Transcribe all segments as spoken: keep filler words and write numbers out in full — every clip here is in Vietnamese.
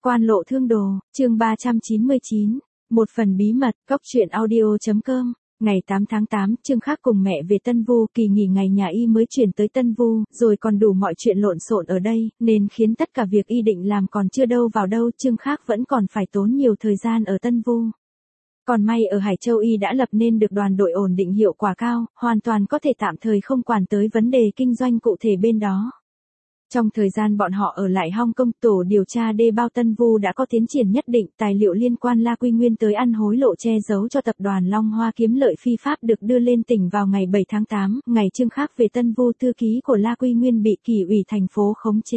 Quan lộ thương đồ, chương ba trăm chín mươi chín, một phần bí mật, góc truyện audio.com, ngày tám tháng tám, Trương Khắc cùng mẹ về Tân Vu, kỳ nghỉ ngày nhà y mới chuyển tới Tân Vu, rồi còn đủ mọi chuyện lộn xộn ở đây, nên khiến tất cả việc y định làm còn chưa đâu vào đâu, Trương Khắc vẫn còn phải tốn nhiều thời gian ở Tân Vu. Còn may ở Hải Châu y đã lập nên được đoàn đội ổn định hiệu quả cao, hoàn toàn có thể tạm thời không quản tới vấn đề kinh doanh cụ thể bên đó. Trong thời gian bọn họ ở lại Hong Kong, tổ điều tra đê bao Tân Vu đã có tiến triển nhất định, tài liệu liên quan La Quy Nguyên tới ăn hối lộ che giấu cho tập đoàn Long Hoa kiếm lợi phi pháp được đưa lên tỉnh vào ngày bảy tháng tám, ngày Trương Khắc về Tân Vu, thư ký của La Quy Nguyên bị Kỷ ủy thành phố khống chế.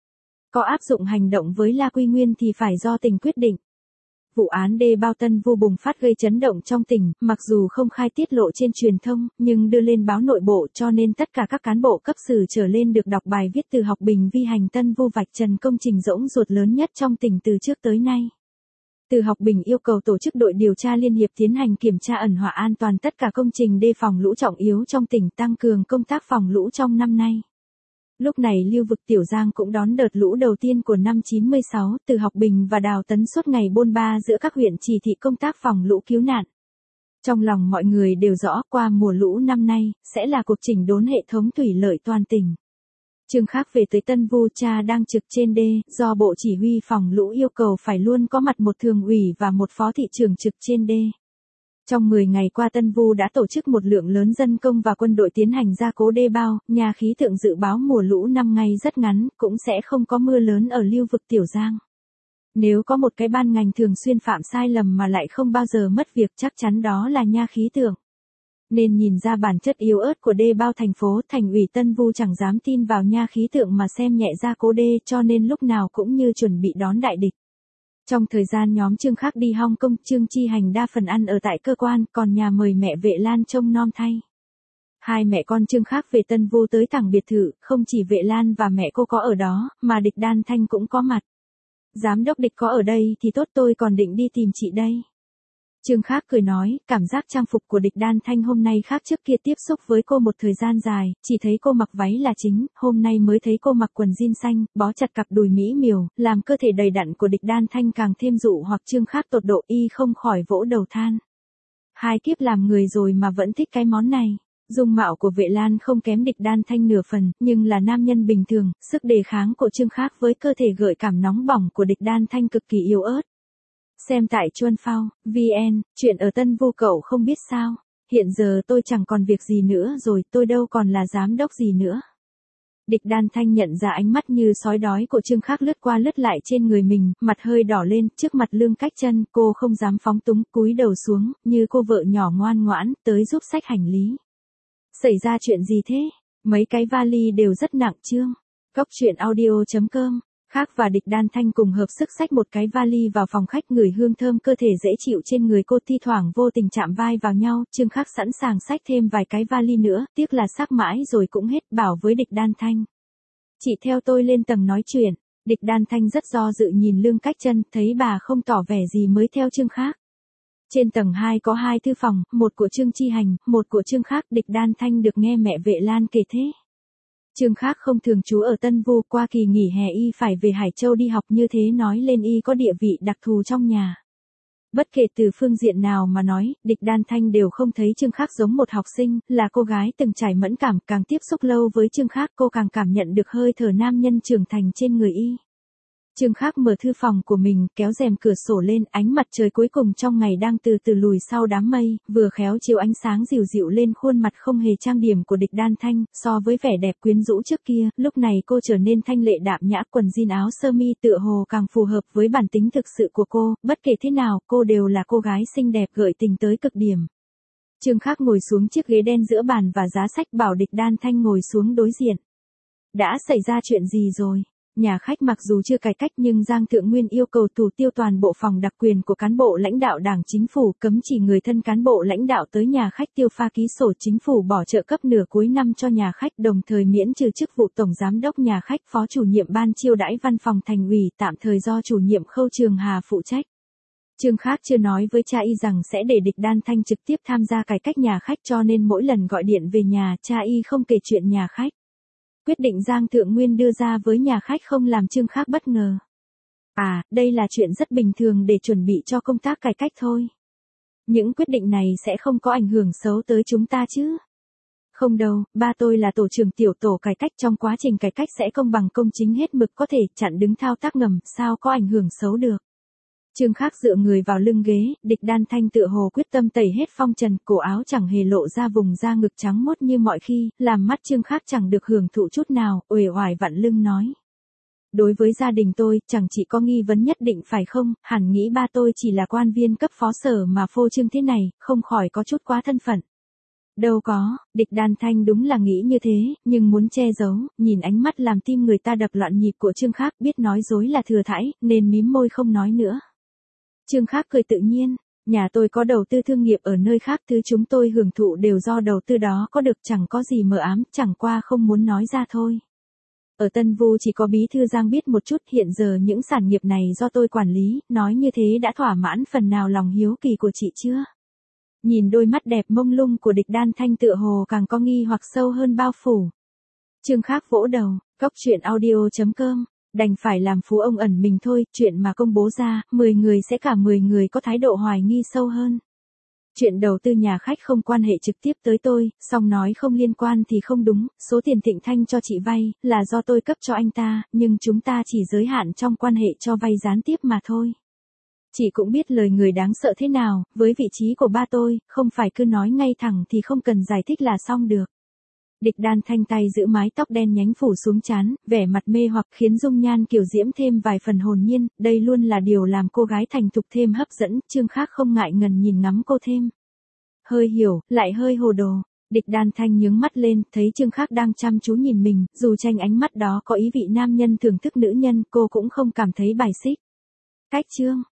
Có áp dụng hành động với La Quy Nguyên thì phải do tỉnh quyết định. Vụ án đê bao Tân Vu bùng phát gây chấn động trong tỉnh, mặc dù không khai tiết lộ trên truyền thông, nhưng đưa lên báo nội bộ cho nên tất cả các cán bộ cấp sử trở lên được đọc bài viết từ học bình vi hành Tân Vu vạch trần công trình rỗng ruột lớn nhất trong tỉnh từ trước tới nay. Từ học bình yêu cầu tổ chức đội điều tra liên hiệp tiến hành kiểm tra ẩn họa an toàn tất cả công trình đê phòng lũ trọng yếu trong tỉnh, tăng cường công tác phòng lũ trong năm nay. Lúc này lưu vực Tiểu Giang cũng đón đợt lũ đầu tiên của năm chín mươi sáu, từ học bình và Đào Tấn suốt ngày bôn ba giữa các huyện chỉ thị công tác phòng lũ cứu nạn. Trong lòng mọi người đều rõ qua mùa lũ năm nay, sẽ là cuộc chỉnh đốn hệ thống thủy lợi toàn tỉnh. Trương Khắc về tới Tân Vu, cha đang trực trên đê, do Bộ Chỉ huy phòng lũ yêu cầu phải luôn có mặt một thường ủy và một phó thị trưởng trực trên đê. Trong mười ngày qua Tân Vu đã tổ chức một lượng lớn dân công và quân đội tiến hành gia cố đê bao, nhà khí tượng dự báo mùa lũ năm ngày rất ngắn, cũng sẽ không có mưa lớn ở lưu vực Tiểu Giang. Nếu có một cái ban ngành thường xuyên phạm sai lầm mà lại không bao giờ mất việc chắc chắn đó là nha khí tượng. Nên nhìn ra bản chất yếu ớt của đê bao thành phố, thành ủy Tân Vu chẳng dám tin vào nha khí tượng mà xem nhẹ gia cố đê, cho nên lúc nào cũng như chuẩn bị đón đại địch. Trong thời gian nhóm Trương Khắc đi Hong Kong, Trương Chi Hành đa phần ăn ở tại cơ quan, còn nhà mời mẹ Vệ Lan trông nom thay. Hai mẹ con Trương Khắc về Tân Vu tới thẳng biệt thự, không chỉ Vệ Lan và mẹ cô có ở đó, mà Địch Đan Thanh cũng có mặt. Giám đốc Địch có ở đây thì tốt, tôi còn định đi tìm chị đây. Trương Khắc cười nói, cảm giác trang phục của Địch Đan Thanh hôm nay khác trước kia, tiếp xúc với cô một thời gian dài, chỉ thấy cô mặc váy là chính, hôm nay mới thấy cô mặc quần jean xanh, bó chặt cặp đùi mỹ miều, làm cơ thể đầy đặn của Địch Đan Thanh càng thêm dụ hoặc. Trương Khắc tột độ, y không khỏi vỗ đầu than. Hai kiếp làm người rồi mà vẫn thích cái món này. Dung mạo của Vệ Lan không kém Địch Đan Thanh nửa phần, nhưng là nam nhân bình thường, sức đề kháng của Trương Khắc với cơ thể gợi cảm nóng bỏng của Địch Đan Thanh cực kỳ yếu ớt. Xem tại Chuan Phao, vê en, chuyện ở Tân Vu cậu không biết sao, hiện giờ tôi chẳng còn việc gì nữa rồi, tôi đâu còn là giám đốc gì nữa. Địch Đan Thanh nhận ra ánh mắt như sói đói của Trương Khắc lướt qua lướt lại trên người mình, mặt hơi đỏ lên, trước mặt Lương Cách Chân, cô không dám phóng túng, cúi đầu xuống, như cô vợ nhỏ ngoan ngoãn, tới giúp xách hành lý. Xảy ra chuyện gì thế? Mấy cái vali đều rất nặng chương. Góc truyện audio.com. Khắc và Địch Đan Thanh cùng hợp sức xách một cái vali vào phòng khách, ngửi hương thơm cơ thể dễ chịu trên người cô, thi thoảng vô tình chạm vai vào nhau. Trương Khắc sẵn sàng xách thêm vài cái vali nữa, tiếc là xác mãi rồi cũng hết, bảo với Địch Đan Thanh. Chị theo tôi lên tầng nói chuyện. Địch Đan Thanh rất do dự nhìn Lương Cách Chân, thấy bà không tỏ vẻ gì mới theo Trương Khắc. Trên tầng hai có hai thư phòng, một của Trương Chi Hành, một của Trương Khắc. Địch Đan Thanh được nghe mẹ Vệ Lan kể thế. Trương Khắc không thường trú ở Tân Vu, qua kỳ nghỉ hè y phải về Hải Châu đi học, như thế nói lên y có địa vị đặc thù trong nhà. Bất kể từ phương diện nào mà nói, Địch Đan Thanh đều không thấy Trương Khắc giống một học sinh, là cô gái từng trải mẫn cảm, càng tiếp xúc lâu với Trương Khắc cô càng cảm nhận được hơi thở nam nhân trưởng thành trên người y. Trương Khắc mở thư phòng của mình, kéo rèm cửa sổ lên, ánh mặt trời cuối cùng trong ngày đang từ từ lùi sau đám mây, vừa khéo chiếu ánh sáng dịu dịu lên khuôn mặt không hề trang điểm của Địch Đan Thanh, so với vẻ đẹp quyến rũ trước kia, lúc này cô trở nên thanh lệ đạm nhã, quần jean áo sơ mi tựa hồ càng phù hợp với bản tính thực sự của cô, bất kể thế nào, cô đều là cô gái xinh đẹp gợi tình tới cực điểm. Trương Khắc ngồi xuống chiếc ghế đen giữa bàn và giá sách, bảo Địch Đan Thanh ngồi xuống đối diện. Đã xảy ra chuyện gì rồi? Nhà khách mặc dù chưa cải cách nhưng Giang Thượng Nguyên yêu cầu thủ tiêu toàn bộ phòng đặc quyền của cán bộ lãnh đạo Đảng Chính phủ, cấm chỉ người thân cán bộ lãnh đạo tới nhà khách tiêu pha ký sổ. Chính phủ bỏ trợ cấp nửa cuối năm cho nhà khách, đồng thời miễn trừ chức vụ tổng giám đốc nhà khách, phó chủ nhiệm ban chiêu đãi văn phòng thành ủy tạm thời do chủ nhiệm Khâu Trường Hà phụ trách. Trương Khắc chưa nói với cha y rằng sẽ để Địch Đan Thanh trực tiếp tham gia cải cách nhà khách, cho nên mỗi lần gọi điện về nhà, cha y không kể chuyện nhà khách. Quyết định Giang Thượng Nguyên đưa ra với nhà khách không làm Trương Khắc bất ngờ. À, đây là chuyện rất bình thường để chuẩn bị cho công tác cải cách thôi. Những quyết định này sẽ không có ảnh hưởng xấu tới chúng ta chứ? Không đâu, ba tôi là tổ trưởng tiểu tổ cải cách, trong quá trình cải cách sẽ công bằng công chính hết mực, có thể chặn đứng thao tác ngầm, sao có ảnh hưởng xấu được. Trương Khắc dựa người vào lưng ghế, Địch Đan Thanh tựa hồ quyết tâm tẩy hết phong trần, cổ áo chẳng hề lộ ra vùng da ngực trắng mốt như mọi khi, làm mắt Trương Khắc chẳng được hưởng thụ chút nào, uể oải vặn lưng nói. Đối với gia đình tôi, chẳng chỉ có nghi vấn nhất định phải không, hẳn nghĩ ba tôi chỉ là quan viên cấp phó sở mà phô trương thế này, không khỏi có chút quá thân phận. Đâu có, Địch Đan Thanh đúng là nghĩ như thế, nhưng muốn che giấu, nhìn ánh mắt làm tim người ta đập loạn nhịp của Trương Khắc, biết nói dối là thừa thãi, nên mím môi không nói nữa. Trương Khắc cười tự nhiên, nhà tôi có đầu tư thương nghiệp ở nơi khác, thứ chúng tôi hưởng thụ đều do đầu tư đó có được, chẳng có gì mờ ám, chẳng qua không muốn nói ra thôi. Ở Tân Vu chỉ có bí thư Giang biết một chút, hiện giờ những sản nghiệp này do tôi quản lý, nói như thế đã thỏa mãn phần nào lòng hiếu kỳ của chị chưa? Nhìn đôi mắt đẹp mông lung của Địch Đan Thanh tựa hồ càng có nghi hoặc sâu hơn bao phủ. Trương Khắc vỗ đầu, cóc truyện audio chấm com, đành phải làm phú ông ẩn mình thôi, chuyện mà công bố ra, mười người sẽ cả mười người có thái độ hoài nghi sâu hơn. Chuyện đầu tư nhà khách không quan hệ trực tiếp tới tôi, song nói không liên quan thì không đúng, số tiền Thịnh Thanh cho chị vay, là do tôi cấp cho anh ta, nhưng chúng ta chỉ giới hạn trong quan hệ cho vay gián tiếp mà thôi. Chị cũng biết lời người đáng sợ thế nào, với vị trí của ba tôi, không phải cứ nói ngay thẳng thì không cần giải thích là xong được. Địch Đan Thanh tay giữ mái tóc đen nhánh phủ xuống trán, vẻ mặt mê hoặc khiến dung nhan kiều diễm thêm vài phần hồn nhiên, đây luôn là điều làm cô gái thành thục thêm hấp dẫn, Trương Khắc không ngại ngần nhìn ngắm cô thêm. Hơi hiểu, lại hơi hồ đồ. Địch Đan Thanh nhướng mắt lên, thấy Trương Khắc đang chăm chú nhìn mình, dù tranh ánh mắt đó có ý vị nam nhân thưởng thức nữ nhân, cô cũng không cảm thấy bài xích. Cách chương